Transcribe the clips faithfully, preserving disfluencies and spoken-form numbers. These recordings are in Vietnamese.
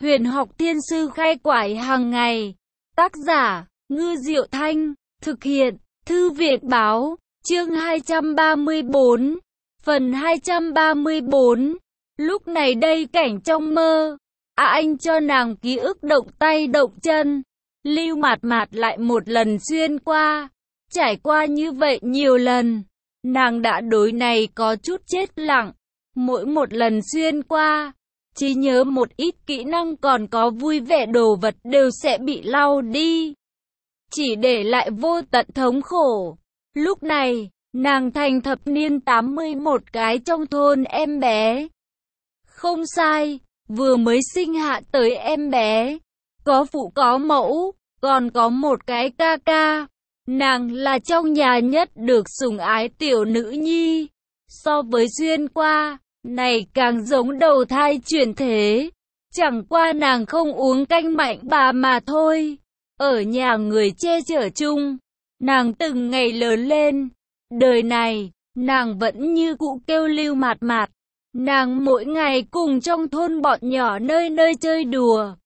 Huyền học thiên sư khai quải hàng ngày. Tác giả, Ngư Diệu Thanh. Thực hiện, Thư viện Báo. Chương hai trăm ba mươi bốn. Phần hai trăm ba mươi bốn. Lúc này đây cảnh trong mơ. À anh cho nàng ký ức động tay động chân. Lưu Mạt Mạt lại một lần xuyên qua. Trải qua như vậy nhiều lần. Nàng đã đối này có chút chết lặng. Mỗi một lần xuyên qua, chỉ nhớ một ít kỹ năng còn có vui vẻ đồ vật đều sẽ bị lau đi. Chỉ để lại vô tận thống khổ. Lúc này, nàng thành thập niên tám mươi một cái trong thôn em bé. Không sai, vừa mới sinh hạ tới em bé. Có phụ có mẫu, còn có một cái ca ca. Nàng là trong nhà nhất được sủng ái tiểu nữ nhi. So với xuyên qua, này càng giống đầu thai chuyển thế. Chẳng qua nàng không uống canh mạnh bà mà thôi. Ở nhà người che chở chung, nàng từng ngày lớn lên. Đời này, nàng vẫn như cũ kêu Lưu Mạt Mạt. Nàng mỗi ngày cùng trong thôn bọn nhỏ nơi nơi chơi đùa.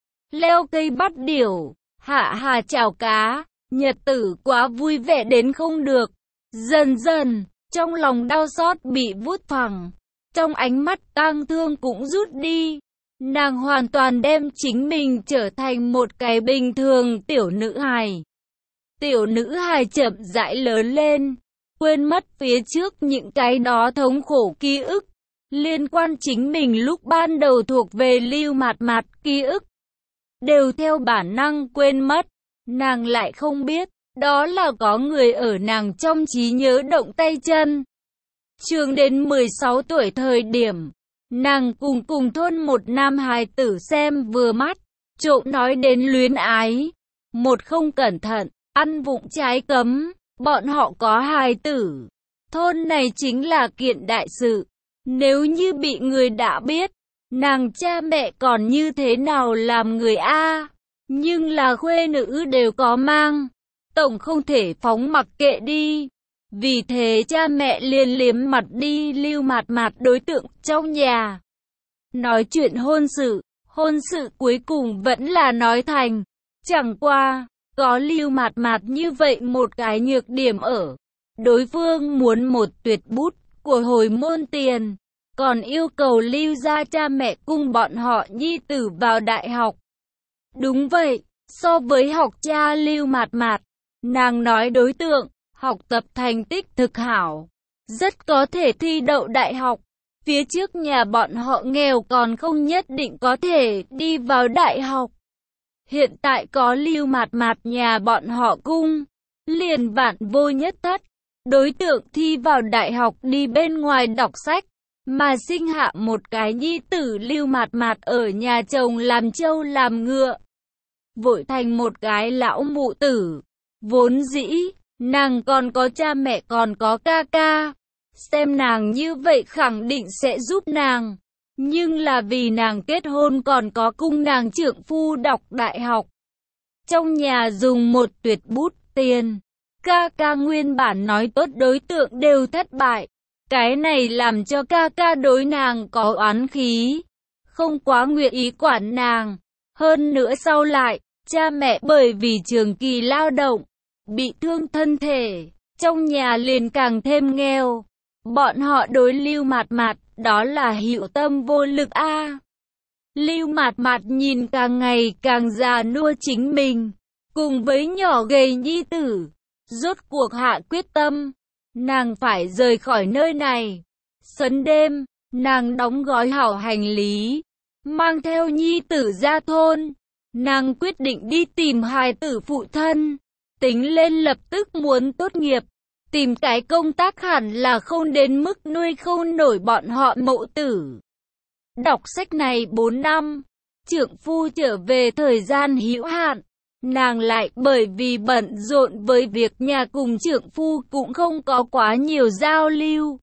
Leo cây bắt điểu, hạ hà chảo cá. Nhật tử quá vui vẻ đến không được. Dần dần, trong lòng đau xót bị vút phẳng. Trong ánh mắt tang thương cũng rút đi. Nàng hoàn toàn đem chính mình trở thành một cái bình thường tiểu nữ hài. Tiểu nữ hài chậm rãi lớn lên, quên mất phía trước những cái đó thống khổ ký ức. Liên quan chính mình lúc ban đầu thuộc về Lưu Mạt Mạt ký ức. Đều theo bản năng quên mất. Nàng lại không biết, đó là có người ở nàng trong trí nhớ động tay chân. Trường đến mười sáu tuổi thời điểm, nàng cùng cùng thôn một nam hài tử xem vừa mắt, trộm nói đến luyến ái. Một không cẩn thận, ăn vụng trái cấm, bọn họ có hài tử. Thôn này chính là kiện đại sự. Nếu như bị người đã biết, nàng cha mẹ còn như thế nào làm người a? Nhưng là khuê nữ đều có mang, tổng không thể phóng mặc kệ đi. Vì thế cha mẹ liền liếm mặt đi Lưu Mạt Mạt đối tượng trong nhà. Nói chuyện hôn sự, hôn sự cuối cùng vẫn là nói thành. Chẳng qua, có Lưu Mạt Mạt như vậy một cái nhược điểm ở. Đối phương muốn một tuyệt bút của hồi môn tiền, còn yêu cầu Lưu gia cha mẹ cùng bọn họ nhi tử vào đại học. Đúng vậy, so với học cha Lưu Mạt Mạt, nàng nói đối tượng, học tập thành tích thực hảo, rất có thể thi đậu đại học. Phía trước nhà bọn họ nghèo còn không nhất định có thể đi vào đại học. Hiện tại có Lưu Mạt Mạt nhà bọn họ cung, liền vạn vô nhất thất. Đối tượng thi vào đại học đi bên ngoài đọc sách, mà sinh hạ một cái nhi tử Lưu Mạt Mạt ở nhà chồng làm trâu làm ngựa. Vội thành một cái lão mụ tử. Vốn dĩ, nàng còn có cha mẹ còn có ca ca. Xem nàng như vậy khẳng định sẽ giúp nàng. Nhưng là vì nàng kết hôn còn có cung nàng trượng phu đọc đại học. Trong nhà dùng một tuyệt bút tiền. Ca ca nguyên bản nói tốt đối tượng đều thất bại. Cái này làm cho ca ca đối nàng có oán khí. Không quá nguyện ý quản nàng. Hơn nữa sau lại, cha mẹ bởi vì trường kỳ lao động, bị thương thân thể, trong nhà liền càng thêm nghèo. Bọn họ đối Lưu Mạt Mạt, đó là hữu tâm vô lực a. À. Lưu Mạt Mạt nhìn càng ngày càng già nua chính mình, cùng với nhỏ gầy nhi tử, rốt cuộc hạ quyết tâm, nàng phải rời khỏi nơi này. Sấn đêm, nàng đóng gói hảo hành lý, mang theo nhi tử ra thôn. Nàng quyết định đi tìm hài tử phụ thân, tính lên lập tức muốn tốt nghiệp, tìm cái công tác hẳn là không đến mức nuôi không nổi bọn họ mẫu tử. Đọc sách này bốn năm, trượng phu trở về thời gian hữu hạn, nàng lại bởi vì bận rộn với việc nhà cùng trượng phu cũng không có quá nhiều giao lưu,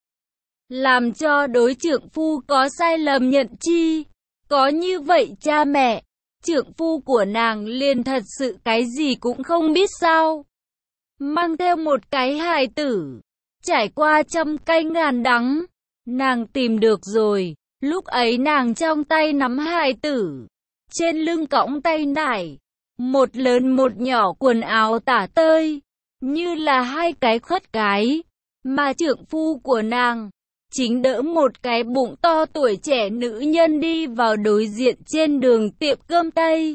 làm cho đối trượng phu có sai lầm nhận chi. Có như vậy cha mẹ, trượng phu của nàng liền thật sự cái gì cũng không biết sao. Mang theo một cái hài tử, trải qua trăm cay ngàn đắng, nàng tìm được rồi. Lúc ấy nàng trong tay nắm hài tử, trên lưng cõng tay nải, một lớn một nhỏ quần áo tả tơi, như là hai cái khuất cái, mà trượng phu của nàng chính đỡ một cái bụng to tuổi trẻ nữ nhân đi vào đối diện trên đường tiệm cơm Tây.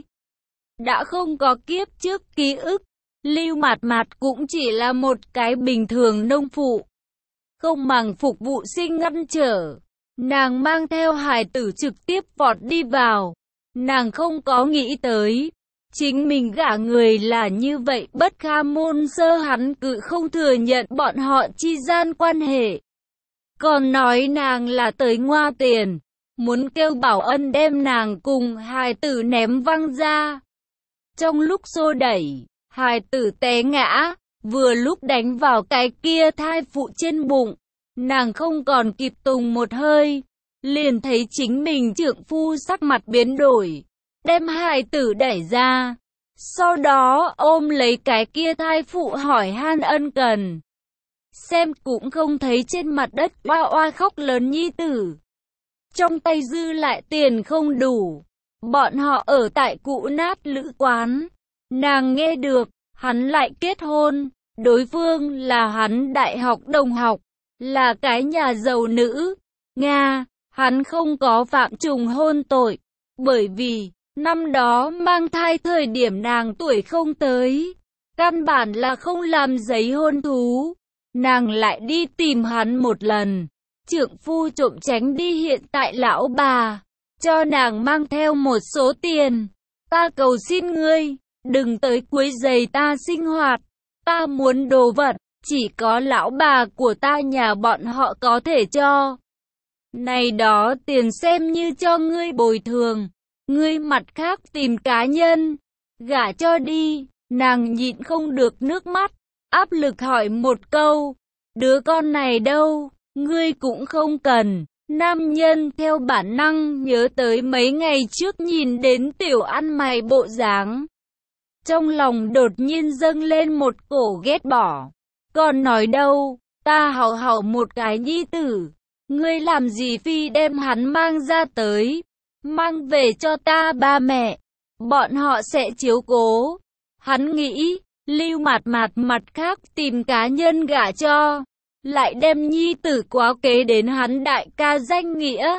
Đã không có kiếp trước ký ức, Lưu Mạt Mạt cũng chỉ là một cái bình thường nông phụ, không màng phục vụ sinh ngăn trở. Nàng mang theo hài tử trực tiếp vọt đi vào. Nàng không có nghĩ tới, chính mình gả người là như vậy, bất kha môn sơ hắn cự không thừa nhận bọn họ chi gian quan hệ. Còn nói nàng là tới ngoa tiền, muốn kêu Bảo Ân đem nàng cùng hài tử ném văng ra. Trong lúc xô đẩy, hài tử té ngã, vừa lúc đánh vào cái kia thai phụ trên bụng. Nàng không còn kịp tùng một hơi, liền thấy chính mình trượng phu sắc mặt biến đổi, đem hài tử đẩy ra. Sau đó ôm lấy cái kia thai phụ hỏi han ân cần. Xem cũng không thấy trên mặt đất oa oa khóc lớn nhi tử. Trong tay dư lại tiền không đủ. Bọn họ ở tại cũ nát lữ quán. Nàng nghe được, hắn lại kết hôn. Đối phương là hắn đại học đồng học, là cái nhà giàu nữ. Nga, hắn không có phạm trùng hôn tội. Bởi vì, năm đó mang thai thời điểm nàng tuổi không tới. Căn bản là không làm giấy hôn thú. Nàng lại đi tìm hắn một lần. Trượng phu trộm tránh đi hiện tại lão bà. Cho nàng mang theo một số tiền. Ta cầu xin ngươi, đừng tới quấy rầy ta sinh hoạt. Ta muốn đồ vật, chỉ có lão bà của ta nhà bọn họ có thể cho. Này đó tiền xem như cho ngươi bồi thường. Ngươi mặt khác tìm cá nhân, gả cho đi. Nàng nhịn không được nước mắt, áp lực hỏi một câu. Đứa con này đâu, ngươi cũng không cần. Nam nhân theo bản năng nhớ tới mấy ngày trước nhìn đến tiểu ăn mày bộ dáng. Trong lòng đột nhiên dâng lên một cổ ghét bỏ. Còn nói đâu, ta hảo hảo một cái nhi tử. Ngươi làm gì phi đem hắn mang ra tới. Mang về cho ta ba mẹ. Bọn họ sẽ chiếu cố. Hắn nghĩ, Lưu Mạt Mạt mặt khác tìm cá nhân gả cho. Lại đem nhi tử quá kế đến hắn đại ca danh nghĩa.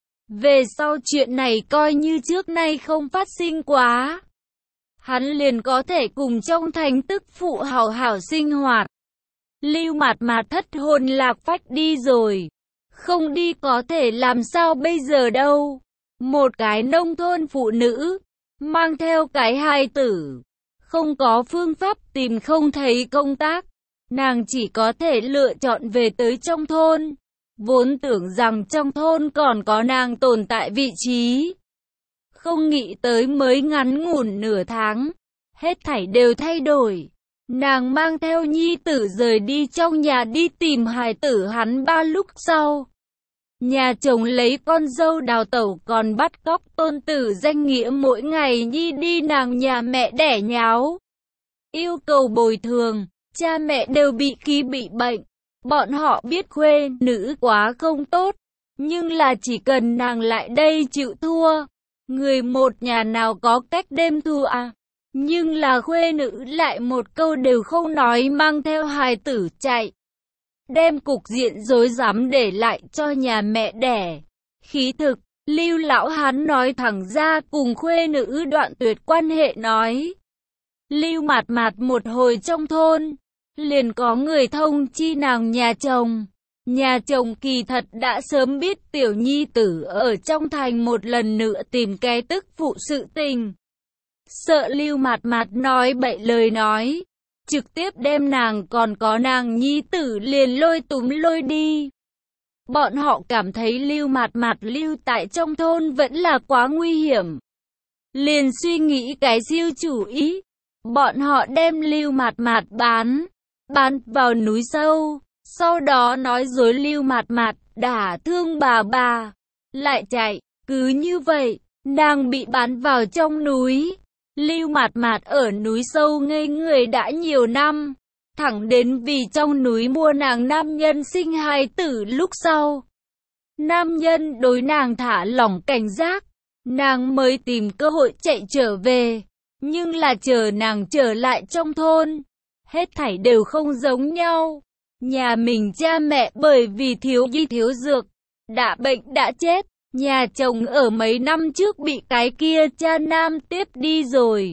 Về sau chuyện này coi như trước nay không phát sinh quá. Hắn liền có thể cùng trong thành tức phụ hảo hảo sinh hoạt. Lưu Mạt Mạt thất hồn lạc phách đi rồi. Không đi có thể làm sao bây giờ đâu. Một cái nông thôn phụ nữ, mang theo cái hài tử. Không có phương pháp tìm không thấy công tác. Nàng chỉ có thể lựa chọn về tới trong thôn. Vốn tưởng rằng trong thôn còn có nàng tồn tại vị trí. Không nghĩ tới mới ngắn ngủn nửa tháng. Hết thảy đều thay đổi. Nàng mang theo nhi tử rời đi trong nhà đi tìm hài tử hắn ba lúc sau. Nhà chồng lấy con dâu đào tẩu còn bắt cóc tôn tử danh nghĩa mỗi ngày nhi đi nàng nhà mẹ đẻ nháo. Yêu cầu bồi thường. Cha mẹ đều bị khí bị bệnh. Bọn họ biết khuê nữ quá không tốt. Nhưng là chỉ cần nàng lại đây chịu thua. Người một nhà nào có cách đêm thua à. Nhưng là khuê nữ lại một câu đều không nói mang theo hài tử chạy. Đem cục diện rối rắm để lại cho nhà mẹ đẻ. Khí thực, Lưu lão hán nói thẳng ra cùng khuê nữ đoạn tuyệt quan hệ nói. Lưu Mạt Mạt một hồi trong thôn. Liền có người thông chi nàng nhà chồng. Nhà chồng kỳ thật đã sớm biết tiểu nhi tử ở trong thành một lần nữa tìm cái tức phụ sự tình. Sợ Lưu Mạt Mạt nói bậy lời nói. Trực tiếp đem nàng còn có nàng nhi tử liền lôi túm lôi đi. Bọn họ cảm thấy Lưu Mạt Mạt lưu tại trong thôn vẫn là quá nguy hiểm. Liền suy nghĩ cái siêu chủ ý. Bọn họ đem Lưu Mạt Mạt bán. Bán vào núi sâu, sau đó nói dối Lưu Mạt Mạt đả thương bà bà, lại chạy. Cứ như vậy, nàng bị bán vào trong núi. Lưu Mạt Mạt ở núi sâu ngây người đã nhiều năm, thẳng đến vì trong núi mua nàng nam nhân sinh hài tử lúc sau. Nam nhân đối nàng thả lỏng cảnh giác, nàng mới tìm cơ hội chạy trở về. Nhưng là chờ nàng trở lại trong thôn, hết thảy đều không giống nhau. Nhà mình cha mẹ bởi vì thiếu y thiếu dược, đã bệnh đã chết. Nhà chồng ở mấy năm trước bị cái kia cha nam tiếp đi rồi.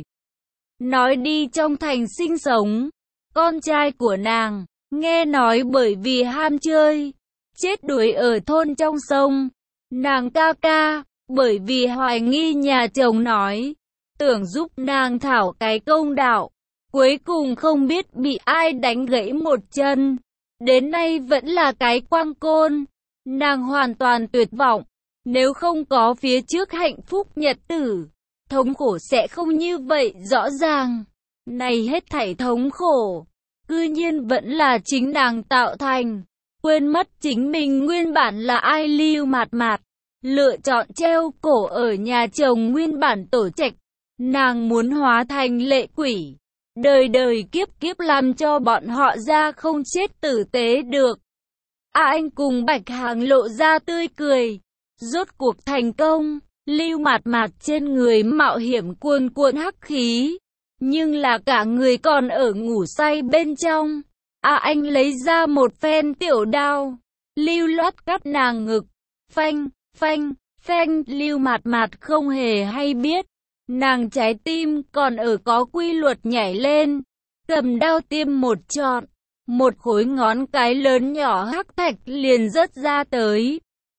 Nói đi trong thành sinh sống. Con trai của nàng, nghe nói bởi vì ham chơi, chết đuối ở thôn trong sông. Nàng ca ca, bởi vì hoài nghi nhà chồng nói, tưởng giúp nàng thảo cái công đạo. Cuối cùng không biết bị ai đánh gãy một chân. Đến nay vẫn là cái quang côn. Nàng hoàn toàn tuyệt vọng. Nếu không có phía trước hạnh phúc nhật tử, thống khổ sẽ không như vậy rõ ràng. Này hết thảy thống khổ, cư nhiên vẫn là chính nàng tạo thành. Quên mất chính mình nguyên bản là ai. Lưu Mạt Mạt lựa chọn treo cổ ở nhà chồng nguyên bản tổ trạch. Nàng muốn hóa thành lệ quỷ, đời đời kiếp kiếp làm cho bọn họ ra không chết tử tế được. A Anh cùng Bạch Hằng lộ ra tươi cười. Rốt cuộc thành công. Lưu Mạt Mạt trên người mạo hiểm cuồn cuộn hắc khí, nhưng là cả người còn ở ngủ say bên trong. A Anh lấy ra một phen tiểu đao, lưu loát cắt nàng ngực. Phanh, phanh, phanh. Lưu Mạt Mạt không hề hay biết, nàng trái tim còn ở có quy luật nhảy lên. Cầm đao tiêm một chọn, một khối ngón cái lớn nhỏ hắc thạch liền rớt ra tới.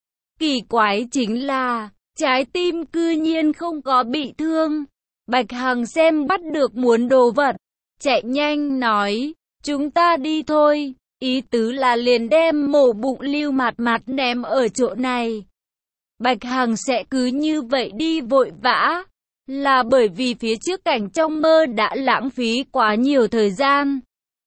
Kỳ quái chính là, trái tim cư nhiên không có bị thương. Bạch Hằng xem bắt được muốn đồ vật, chạy nhanh nói, chúng ta đi thôi. Ý tứ là liền đem mổ bụng Lưu Mạt Mạt ném ở chỗ này. Bạch Hằng sẽ cứ như vậy đi vội vã, là bởi vì phía trước cảnh trong mơ đã lãng phí quá nhiều thời gian.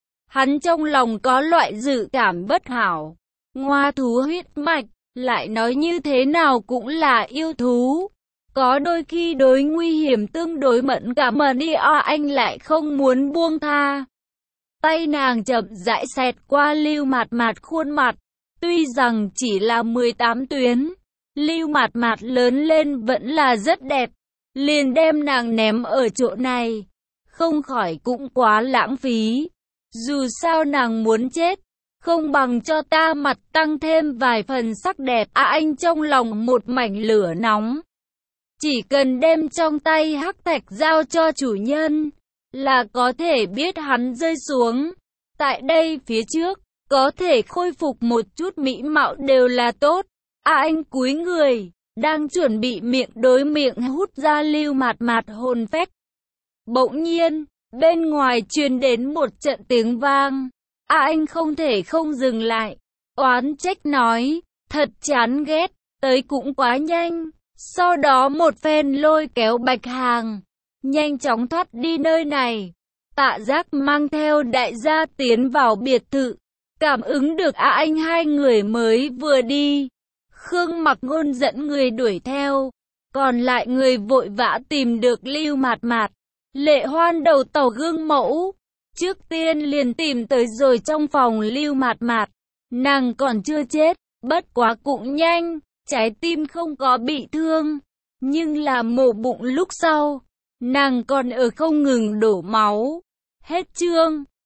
Hắn trong lòng có loại dự cảm bất hảo. Ngoa thú huyết mạch, lại nói như thế nào cũng là yêu thú. Có đôi khi đối nguy hiểm tương đối mẫn cảm mà đi A Anh lại không muốn buông tha. Tay nàng chậm rãi xẹt qua Lưu Mạt Mạt khuôn mặt. Tuy rằng chỉ là mười tám tuyến, Lưu Mạt Mạt lớn lên vẫn là rất đẹp. Liền đem nàng ném ở chỗ này, không khỏi cũng quá lãng phí. Dù sao nàng muốn chết, không bằng cho ta mặt tăng thêm vài phần sắc đẹp. À anh trong lòng một mảnh lửa nóng. Chỉ cần đem trong tay hắc thạch giao cho chủ nhân, là có thể biết hắn rơi xuống. Tại đây phía trước, có thể khôi phục một chút mỹ mạo đều là tốt. À anh cúi người, đang chuẩn bị miệng đối miệng hút ra Lưu Mạt Mạt hồn phách. Bỗng nhiên, bên ngoài truyền đến một trận tiếng vang. À anh không thể không dừng lại, oán trách nói, thật chán ghét, tới cũng quá nhanh. Sau đó một phen lôi kéo Bạch Hằng, nhanh chóng thoát đi nơi này. Tạ Giác mang theo đại gia tiến vào biệt thự, cảm ứng được A Anh hai người mới vừa đi. Khương Mặc Ngôn dẫn người đuổi theo, còn lại người vội vã tìm được Lưu Mạt Mạt. Lệ Hoan đầu tàu gương mẫu, trước tiên liền tìm tới rồi trong phòng Lưu Mạt Mạt. Nàng còn chưa chết, bất quá cũng nhanh, trái tim không có bị thương, nhưng là mổ bụng lúc sau, nàng còn ở không ngừng đổ máu. Hết chương.